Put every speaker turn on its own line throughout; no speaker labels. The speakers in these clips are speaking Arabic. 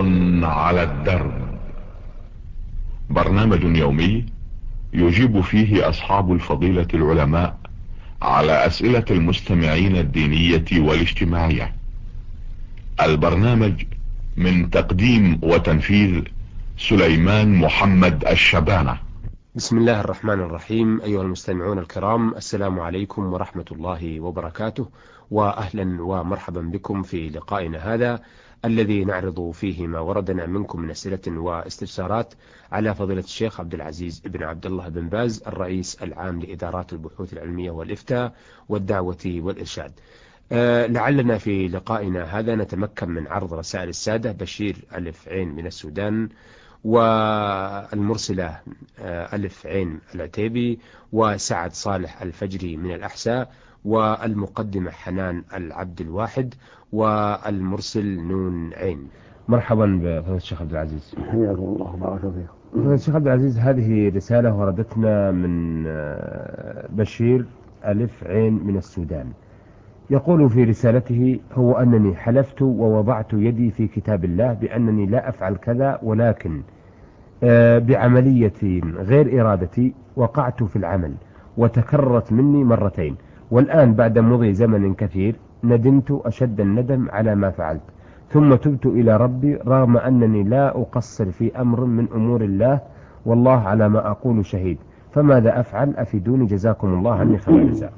على الدرب، برنامج يومي يجيب فيه اصحاب الفضيلة العلماء على اسئلة المستمعين الدينية والاجتماعية. البرنامج من تقديم وتنفيذ سليمان محمد الشبانة.
بسم الله الرحمن الرحيم. أيها المستمعون الكرام، السلام عليكم ورحمة الله وبركاته، وأهلا ومرحبا بكم في لقائنا هذا الذي نعرض فيه ما وردنا منكم من أسئلة واستفسارات على فضيلة الشيخ عبد العزيز بن عبد الله بن باز، الرئيس العام لإدارات البحوث العلمية والإفتاء والدعوة والإرشاد. لعلنا في لقائنا هذا نتمكن من عرض رسائل السادة بشير ألف عين من السودان، والمرسلة ألف عين العتيبي، وسعد صالح الفجري من الأحساء، والمقدمة حنان العبد الواحد، والمرسل نون عين. مرحبا بفضيلة الشيخ عبد العزيز.
حياكم الله وبارك فيكم.
فضيلة الشيخ عبد العزيز، هذه رسالة وردتنا من بشير ألف عين من السودان. يقول في رسالته: هو أنني حلفت ووضعت يدي في كتاب الله بأنني لا أفعل كذا، ولكن بعملية غير إرادتي وقعت في العمل وتكررت مني مرتين، والآن بعد مضي زمن كثير ندمت أشد الندم على ما فعلت، ثم تبت إلى ربي رغم أنني لا أقصر في أمر من أمور الله، والله على ما أقول شهيد، فماذا أفعل؟ أفيدوني جزاكم الله عني خير الجزاء.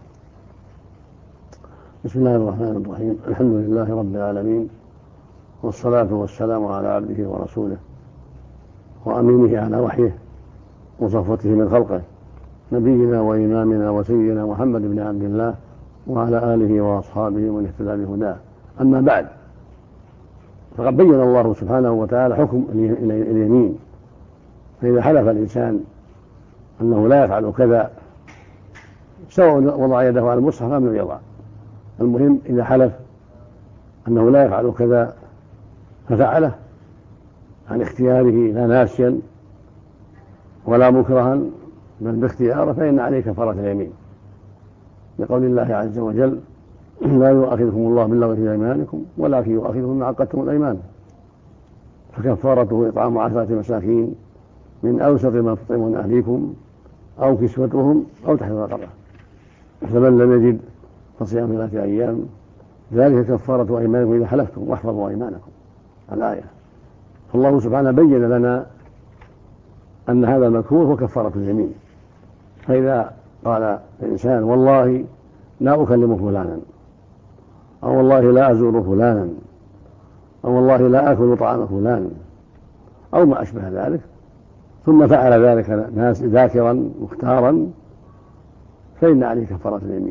بسم الله الرحمن الرحيم. الحمد لله رب العالمين، والصلاة والسلام على عبده ورسوله وأمينه على وحيه وصفوته من خلقه، نبينا وإمامنا وسيدنا محمد بن عبد الله وعلى آله وأصحابه من اهتدى بهداه. أما بعد، فقد بين الله سبحانه وتعالى حكم اليمين، فإذا حلف الإنسان أنه لا يفعل كذا، سواء وضع يده على المصحف أم لم يضع، المهم إذا حلف أنه لا يفعل كذا ففعله عن اختياره لا ناسيا ولا مكرها بل باختياره، فإن عليه كفارة اليمين، لقول الله عز وجل: لا يؤاخذكم الله باللغو في أيمانكم ولكن يؤاخذكم بما عقدتم الأيمان، فكفارته إطعام 10 مساكين من أوسط ما تطعمون أهليكم أو كسوتهم أو تحرير رقبة، فمن لم يجد فصيام 3 أيام، ذلك كفارة أيمانكم إذا حلفتم واحفظوا أيمانكم. الآية. فالله سبحانه بين لنا أن هذا المذكور هو كفارة اليمين. فإذا قال الإنسان: والله لا أكلم فلانا، أو والله لا أزور فلانا، أو والله لا أكل طعام فلان، أو ما أشبه ذلك، ثم فعل ذلك ذاكرا مختارا، فإن عليه كفارة اليمين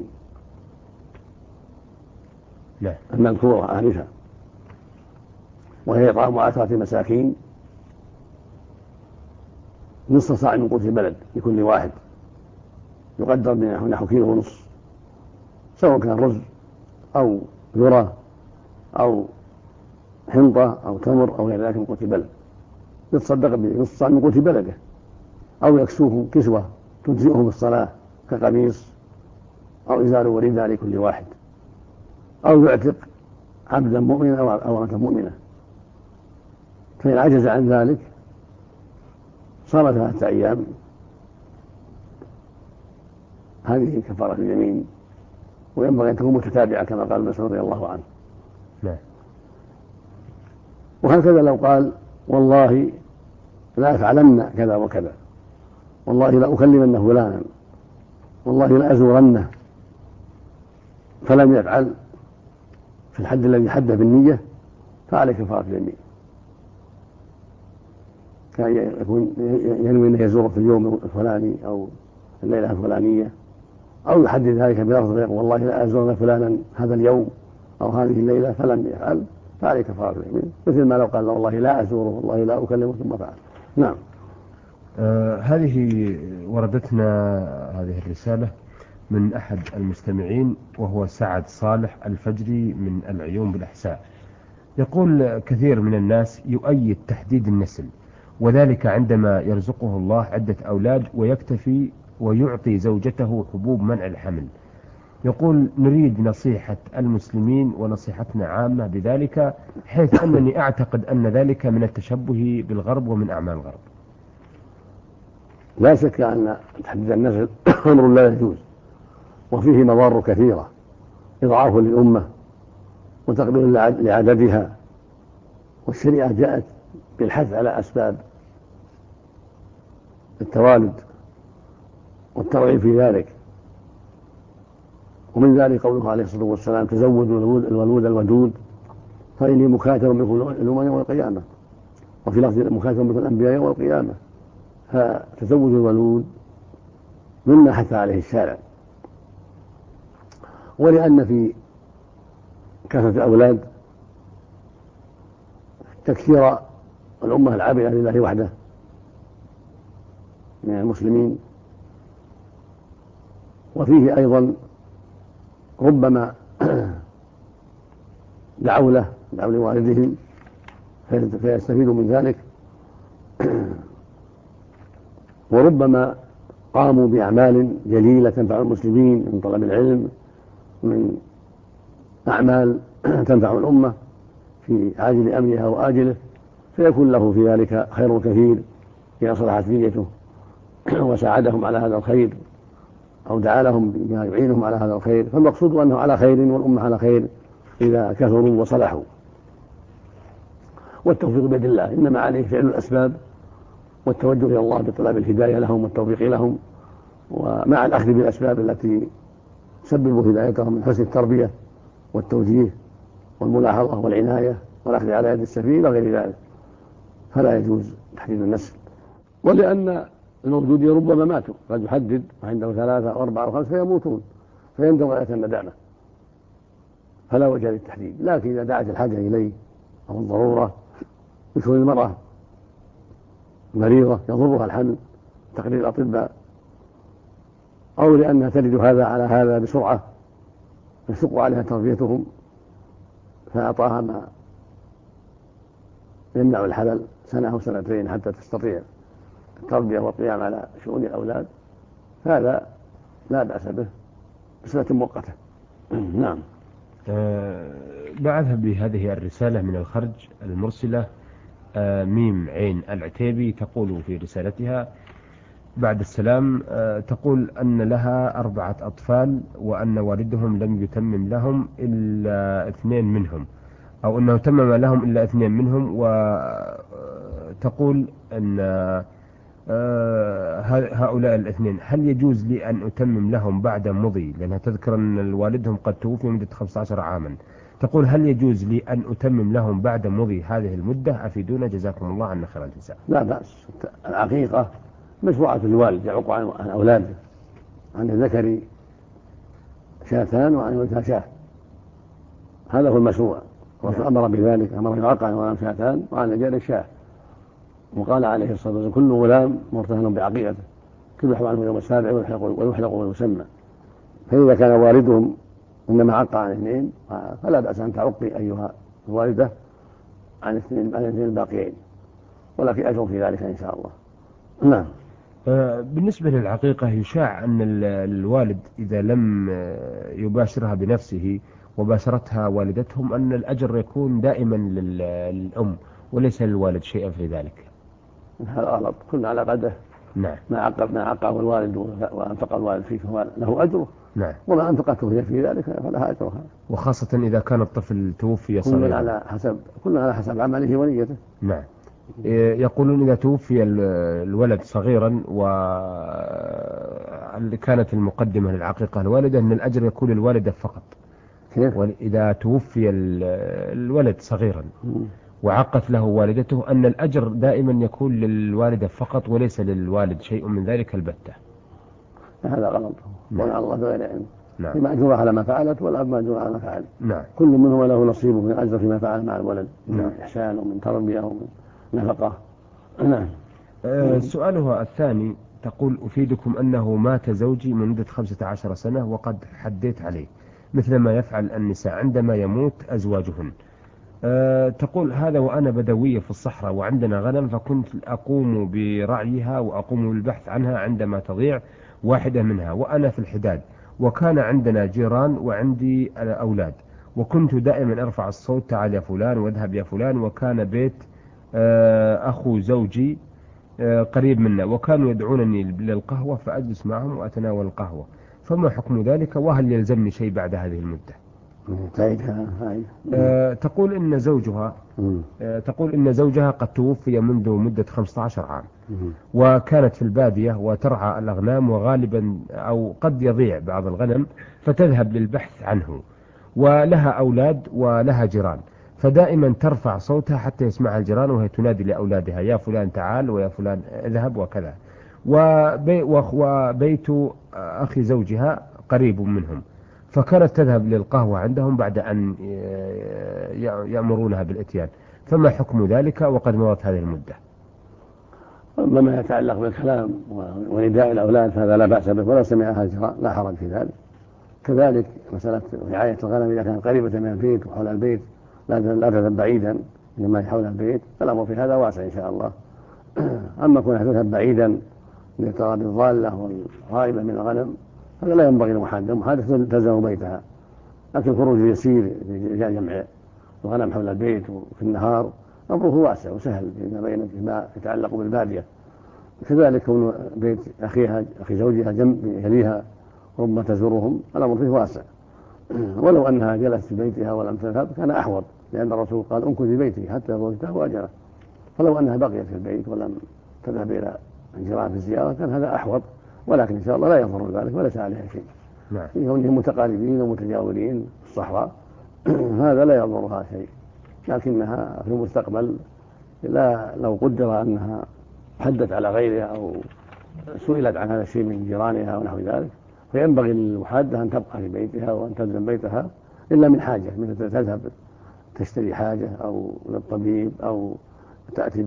المذكورة آنفا، وهي إطعام 10 مساكين نصف صاع من قوت البلد لكل واحد، يقدر نحو كيلو ونصف، سواء كان رز أو ذرة أو حنطة أو تمر أو غير ذلك من قوت البلد، يتصدق بنصف صاع من قوت بلده، أو يكسوهم كسوة تجزئهم بالصلاة كقميص أو إزار ورداء لكل واحد، أو يعتق عبدا مؤمنا أو أمة مؤمنة. فإن عجز عن ذلك صام 3 أيام. هذه كفارة اليمين، وينبغي أن تكون متتابعة كما قال مسعود رضي الله عنه. وهكذا لو قال: والله لا أفعلن كذا وكذا، والله لا أكلمن فلانا، والله لا أزورنه، فلم يفعل في الحد الذي حده بالنية، فعليه كفارة اليمين. كان يكون ينوي أنه يزور في اليوم الفلاني أو الليلة الفلانية، أو يحدد ذلك بلفظ غير: والله لا أزورن فلانا هذا اليوم أو هذه الليلة، فلم يفعل، فعليه كفارة اليمين، مثل ما لو قال: والله لا أزوره، والله لا أكلمه، ثم فعل. نعم.
هذه وردتنا هذه الرسالة من أحد المستمعين، وهو سعد صالح الفجري من العيون بالأحساء. يقول: كثير من الناس يؤيد تحديد النسل، وذلك عندما يرزقه الله عدة أولاد ويكتفي ويعطي زوجته حبوب منع الحمل، يقول نريد نصيحة المسلمين ونصيحتنا عامة بذلك، حيث أنني أعتقد أن ذلك من التشبه بالغرب ومن أعمال الغرب.
لا شك أن تحديد النسل أمر لا يجوز، وفيه مضار كثيرة، إضعاف للأمة وتقليل لعددها، والشريعة جاءت بالحث على أسباب التوالد والترغيب في ذلك، ومن ذلك قوله عليه الصلاة والسلام: تزودوا الولود الودود فإني مكاثر بكم الأمم يوم القيامة، وفي لفظ مكاثر بكم الأنبياء يوم القيامة. فتزوج الولود مما حث عليه الشارع، ولأن في كثرة الأولاد تكثير الأمة العابدة لله وحده من المسلمين، وفيه أيضا ربما دعوا لوالدهم فيستفيدوا من ذلك، وربما قاموا بأعمال جليلة تنفع المسلمين من طلب العلم، من أعمال تنفع الأمة في عاجل أمرها وآجله، فيكون له في ذلك خير كثير إذا صلحت نيته وساعدهم على هذا الخير أو دعا لهم بما يعينهم على هذا الخير. فالمقصود أنه على خير والأمة على خير إذا كثروا وصلحوا، والتوفيق بيد الله، إنما عليه فعل الأسباب والتوجه إلى الله بطلب الهداية لهم والتوفيق لهم، ومع الأخذ بالأسباب التي تسبب هدايتهم من حسن التربية والتوجيه والملاحظة والعناية والأخذ على يد السفيه وغير ذلك. فلا يجوز تحديد النسل، ولأن الموجودين ربما ماتوا، قد يحدد وعنده 3 أو 4 أو 5 فيموتون، فيندم غاية الندامة، فلا وجه للتحديد. لكن إذا دعت الحاجة إليه أو الضرورة، مثل المرأة مريضة يضرها الحمل تقرير الأطباء، أو لأنها تجد هذا على هذا بسرعة يشق عليها تربيتهم، فأعطاها ما يمنع الحلل 1 أو 2 حتى تستطيع التربية والقيام على شؤون الأولاد، هذا لا بأس به بصفة مؤقتة. نعم.
بعدها بهذه الرسالة من الخرج المرسلة ميم عين العتيبي، تقول في رسالتها بعد السلام، تقول أن لها 4 أطفال، وأن والدهم لم يتمم لهم إلا 2 منهم، أو أنه تمم لهم إلا 2 منهم، وتقول أن هؤلاء ال2 هل يجوز لي أن أتمم لهم بعد مضي، لأنها تذكر أن والدهم قد توفي مدة 15 عاما، تقول هل يجوز لي أن أتمم لهم بعد مضي هذه المدة؟ أفيدونا جزاكم الله عنا خير الجزاء.
لا بأس، العقيقة مشروعة الوالد يعق عن أولاده، عن الذكر 2 وعن الأنثى 1، هذا هو المشروع. الرسول أمر بذلك، أمر يعق عن الغلام 2 وعن الرجال 1، وقال عليه الصلاة والسلام: كل غلام مرتهن بعقيقته، تذبح عنه يوم 7 ويحلق ويسمى. فإذا كان والدهم إنما عق عن 2 فلا بأس أن تعقي أيها الوالدة عن 2 الباقيين، ولك أجر في ذلك إن شاء الله. نعم.
بالنسبة للعقيقة، يشاع أن الوالد إذا لم يباشرها بنفسه وباشرتها والدتهم أن الأجر يكون دائما للأم وليس للوالد شيئا في ذلك.
هذا غلط، كل على قدره.
نعم.
ما عقه الوالد وأنفق الوالد فيه فهو له أجره.
نعم.
وما أنفقته هي في ذلك فلها أجرها،
وخاصة إذا كان الطفل توفي صغيرا.
كل على حسب عمله ونيته.
نعم. يقولون إذا توفي الولد صغيرا وكانت المقدمة للعقيقة الوالدة أن الأجر يكون للوالدة فقط. وإذا توفي الولد صغيرا وعقت له والدته أن الأجر دائما يكون للوالدة فقط وليس للوالد شيء من ذلك البتة.
هذا غلط، وعلى الله بغير علم.
نعم.
فيما أجر على ما فعلت والأب ما أجر على ما فعل.
نعم.
كل منهما له نصيبه من الأجر فيما فعل مع الولد،
نعم.
من إحسان ومن تربية ومن نفقة. نعم.
سؤالها الثاني تقول: أفيدكم أنه مات زوجي مدة 15 سنة وقد حديت عليه مثل ما يفعل النساء عندما يموت أزواجهن. تقول: هذا وأنا بدوية في الصحراء وعندنا غنم، فكنت أقوم برعيها وأقوم بالبحث عنها عندما تضيع واحدة منها وأنا في الحداد، وكان عندنا جيران وعندي أولاد، وكنت دائما أرفع الصوت: تعال يا فلان واذهب يا فلان. وكان بيت أخو زوجي قريب منا، وكانوا يدعونني للقهوة فأجلس معهم وأتناول القهوة، فما حكم ذلك؟ وهل يلزمني شيء بعد هذه المدة؟ تقول إن زوجها قد توفي منذ مدة 15 عام، وكانت في البادية وترعى الأغنام، وغالبا أو قد يضيع بعض الغنم فتذهب للبحث عنه، ولها أولاد ولها جيران، فدائما ترفع صوتها حتى يسمعها الجيران وهي تنادي لأولادها: يا فلان تعال، ويا فلان اذهب، وكذا. وبيت أخي زوجها قريب منهم، فكانت تذهب للقهوة عندهم بعد أن يأمرونها بالإتيان، فما حكم ذلك وقد مضت هذه المدة؟
أما ما يتعلق بالكلام ونداء الأولاد فهذا لا بأس به ولا سمعها الجيران لا حرج في ذلك. كذلك مسألة رعاية الغنم إذا كانت قريبة من البيت وحول البيت لا تذهب بعيدا، إنما حول البيت فالأمر في هذا واسع إن شاء الله. أما كونها تذهب بعيدا لاضطراب الضالة والغائبة من الغنم هذا لا ينبغي المحادثة تلزم بيتها، لكن الخروج يسير جمع الغنم حول البيت وفي النهار أمره واسع وسهل فيما يتعلق بالبادية. كذلك كون بيت أخي زوجها جنب يليها ربما تزورهم الأمر فيه واسع، ولو أنها جلست في بيتها ولم تذهب كان أحوط، لأن الرسول قال: امكث في بيتك حتى يبلغ كتابه أجله. فلو أنها بقيت في البيت ولم تذهب إلى الجيران في الزيارة كان هذا أحوط، ولكن إن شاء الله لا يضر ذلك وليس عليها شيء. في كونهم متقاربين ومتجاورين في الصحراء هذا لا يضرها شيء، لكنها في المستقبل لو قدر أنها حدت على غيرها أو سئلت عن هذا الشيء من جيرانها ونحو ذلك فينبغي للمحادة أن تبقى في بيتها وأن تلزم بيتها إلا من حاجة، مثل تذهب تشتري حاجة أو للطبيب أو تأتي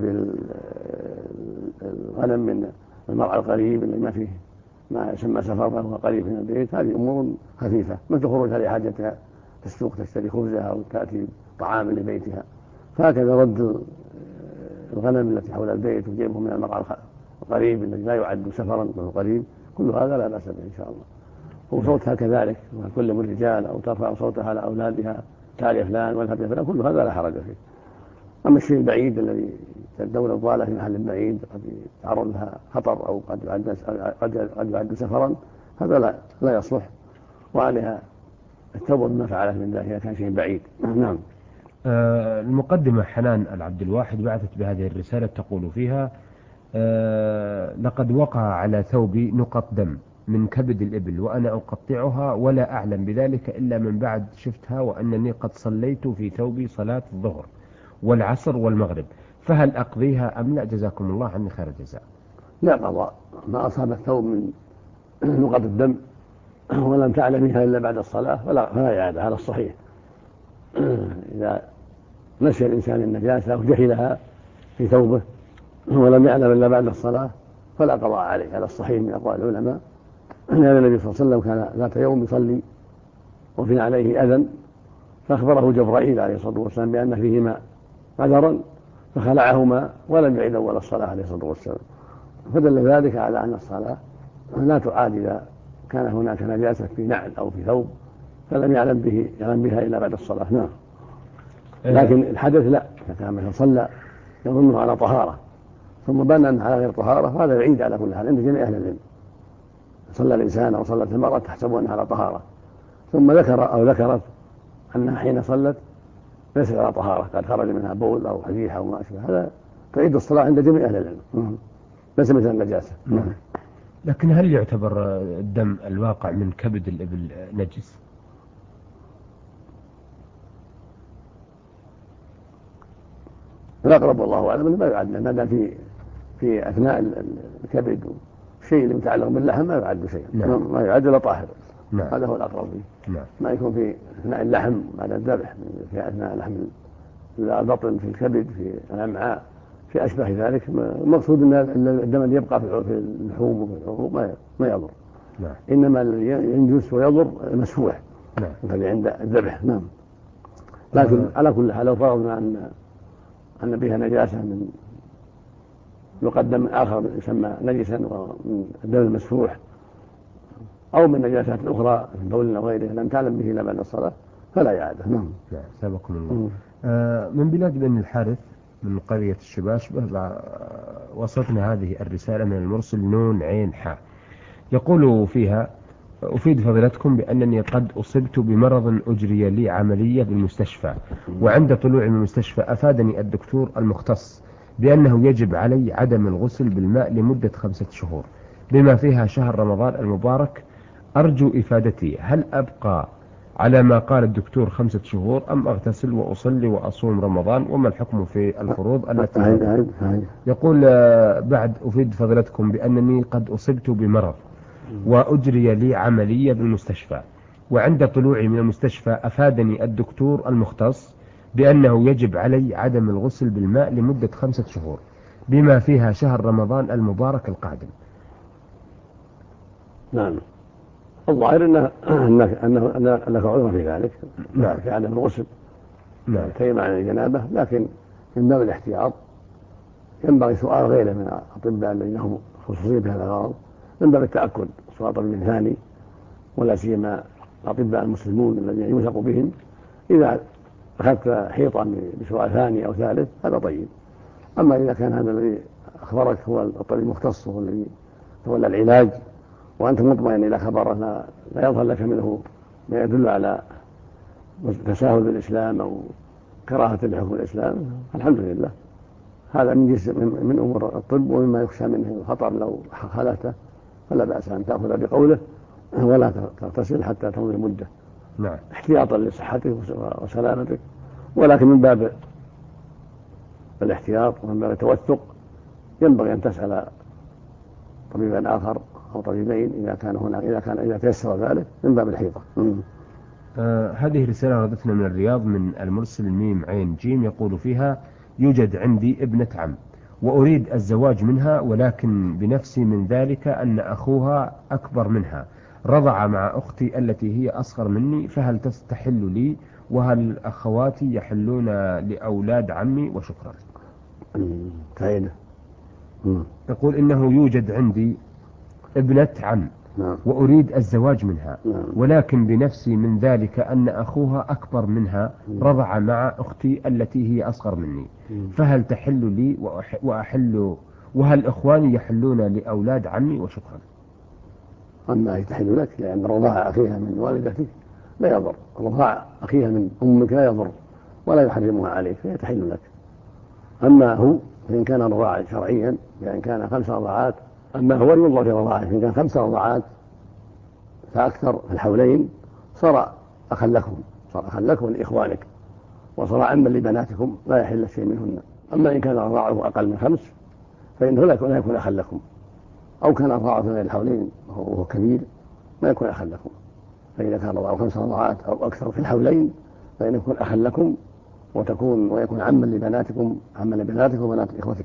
بالغنم من المرعى القريب اللي ما فيه ما يسمى سفر وهو قريب من البيت. هذه أمور خفيفة مثل خروجها لحاجتها في السوق تشتري خبزها أو تأتي طعام لبيتها، فهكذا رد الغنم التي حول البيت وجيبه من المرعى القريب الذي لا يعد سفرا وهو قريب، كل هذا لا بأس به إن شاء الله. وصوتها كذلك كل من الرجال أو ترفع صوتها على أولادها: تعال يا فلان واذهب يا فلان، كل هذا لا حرج فيه. أما الشيء البعيد الذي تدور الضالة في محل بعيد قد يتعرض لها خطر أو قد يعد سفرا هذا لا يصلح، وعليها التوبة بما فعلت من ذلك إذا كان شيء بعيد. نعم.
المقدمة حنان العبد الواحد بعثت بهذه الرسالة تقول فيها: لقد وقع على ثوبي نقط دم من كبد الإبل وأنا أقطعها ولا أعلم بذلك إلا من بعد شفتها، وأنني قد صليت في ثوبي صلاة الظهر والعصر والمغرب، فهل أقضيها أم لا؟ جزاكم الله عني خير الجزاء.
لا قضاء، ما أصاب الثوب من نقط الدم ولم تعلمها إلا بعد الصلاة فلا يعادها على الصحيح. إذا نسي الإنسان النجاسة وجهلها في ثوبه ولم يعلم إلا بعد الصلاة فلا قضاء عليه على الصحيح من أقوال العلماء، لأن النبي صلى الله عليه وسلم كان ذات يوم يصلي وفي عليه أذى فأخبره جبرائيل عليه الصلاة والسلام بأن فيهما قدرا فخلعهما ولم يعد أول الصلاة عليه الصلاة والسلام، فدل ذلك على أن الصلاة لا تعاد إذا كان هناك نجاسة في نعل أو في ثوب فلم يعلم بها إلا بعد الصلاة. نعم. لكن الحدث لا، إذا كان مثلا صلى يظنه على طهارة ثم بان أنه على غير طهارة فهذا بعيد على كل حال عند جميع أهل العلم. صلى الإنسان أو صلت المرأة تحسب أنها على طهارة ثم ذكرت أنها حين صلت ليست على طهارة قد خرج منها بول أو حديث أو ما أشبه، هذا تعيد الصلاة عند جميع أهل العلم، ليس مثل النجاسة.
لكن هل يعتبر الدم الواقع من كبد الإبل نجس؟
الأقرب والله أعلم ما يعد، ما دام في أثناء الكبد والشيء اللي متعلق باللحم ما يعد شيئا. ما يعد إلا طاهر. هذا هو الأقرب فيه. ما يكون في أثناء اللحم بعد الذبح، في أثناء لحم البطن، في الكبد، في الأمعاء، في أشبه ذلك. المقصود أن الدم اللي يبقى في اللحوم وفي العروق ما يضر. إنما اللي ينجس ويضر مسفوح مثل عند الذبح. نعم. لكن على كل حال لو فرضنا أن بها نجاسة من يقدم من آخر يسمى نجسا ومن الدم المسفوح أو من نجاسات أخرى من بول أو غيره لم تعلم به إلا بعد الصلاة فلا إعادة. نعم.
سابقكم الله. من بلاد بن الحارث من قرية الشباشبة وصلتنا هذه الرسالة من المرسل نون عين حاء، يقول فيها: أفيد فضيلتكم بأنني قد أصبت بمرض أجري لي عملية بالمستشفى، وعند طلوع من المستشفى أفادني الدكتور المختص بأنه يجب علي عدم الغسل بالماء لمدة 5 شهور بما فيها شهر رمضان المبارك. أرجو إفادتي، هل أبقى على ما قال الدكتور 5 شهور أم أغتسل وأصلي وأصوم رمضان؟ وما الحكم في الفروض التي يقول بعد أفيد فضيلتكم بأنني قد أصبت بمرض وأجري لي عملية بالمستشفى، وعند طلوعي من المستشفى أفادني الدكتور المختص بأنه يجب علي عدم الغسل بالماء لمدة 5 شهور بما فيها شهر رمضان المبارك القادم.
نعم. الظاهر أنك عذر في ذلك. نعم. في عدم الغسل. نعم. تيمم عن الجنابة، لكن من باب الاحتياط ينبغي سؤال غيره من الأطباء الذين هم خصوصيين في هذا الغرض من باب التأكد، سؤال طبيب ثاني، ولا سيما الأطباء المسلمون الذين يوثق بهم. إذا أخذت حيطا بسؤال ثاني أو ثالث هذا طيب. أما إذا كان هذا الذي أخبرك هو الطبيب المختص هو الذي تولى العلاج وأنت مطمئن إلى خبره لا يظهر لك منه ما يدل على تساهل بالإسلام أو كراهة لحكم الإسلام، الحمد لله. هذا من أمور الطب ومما يخشى منه الخطر. لو خالفته فلا بأس أن تأخذ بقوله ولا تغتسل حتى تمضي المدة. نعم. احتياطا لصحتك وسلامتك، ولكن من باب الاحتياط ومن باب التوثق ينبغي أن تسأل طبيبا آخر أو طبيبين إذا تيسر ذلك من باب الحيطة.
هذه رسالة وردتنا من الرياض من المرسل ميم عين جيم، يقول فيها: يوجد عندي ابنة عم وأريد الزواج منها، ولكن بنفسي من ذلك أن أخوها أكبر منها رضع مع أختي التي هي أصغر مني، فهل تستحل لي؟ وهل أخواتي يحلون لأولاد عمي؟ وشكرا. يقول إنه يوجد عندي ابنة عم وأريد الزواج منها، ولكن بنفسي من ذلك أن أخوها أكبر منها رضع مع أختي التي هي أصغر مني، فهل تحل لي وأحل؟ وهل إخواني يحلون لأولاد عمي؟ وشكرا.
أما يتحل لك لأن رضاع أخيها من والدتك لا يضر، رضاع أخيها من أمك لا يضر ولا يحرمها عليك فيتحل لك. أما هو فإن كان رضاعا شرعيا يعني كان 5 رضاعات، أما هو ينظر في رضاعه، فإن كان 5 رضاعات فأكثر في الحولين صار أخا لكم لإخوانك وصار عما لبناتكم لا يحل شيء منهن. أما إن كان رضاعه أقل من 5 فإنه لا يكون أخا لكم، أو كان رضاعه غير الحولين وهو كبير ما يكون أخا لكم. فإذا كان رضاعه 5 رضاعات أو أكثر في الحولين فإنه يكون أخا لكم ويكون عما لبناتك وبنات إخوتك،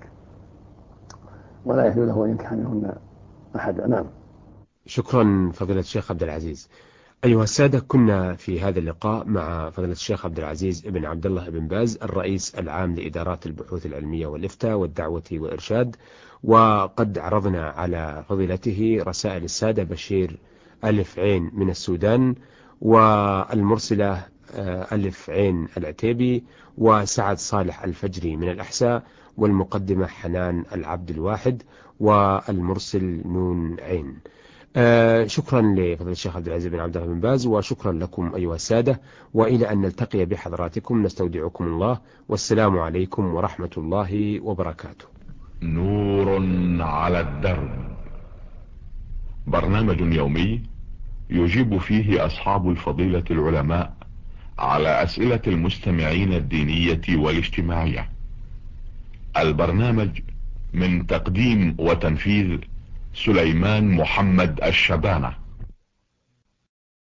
ولا يحل له أن ينكح منهن أحد. نعم.
شكرا فضيلة الشيخ عبد العزيز. أيها السادة، كنا في هذا اللقاء مع فضيلة الشيخ عبد العزيز ابن عبد الله بن باز الرئيس العام لإدارات البحوث العلمية والإفتاء والدعوة والإرشاد، وقد عرضنا على فضيلته رسائل السادة بشير ألف عين من السودان، والمرسلة ألف عين العتيبي، وسعد صالح الفجري من الأحساء، والمقدمة حنان العبد الواحد، والمرسل نون عين. شكرا لفضل الشيخ عبد العزيز بن عبد الله بن باز، وشكرا لكم أيها السادة، وإلى أن نلتقي بحضراتكم نستودعكم الله، والسلام عليكم ورحمة الله وبركاته.
نور على الدرب، برنامج يومي يجيب فيه أصحاب الفضيلة العلماء على أسئلة المستمعين الدينية والاجتماعية. البرنامج من تقديم وتنفيذ سليمان محمد الشبانة.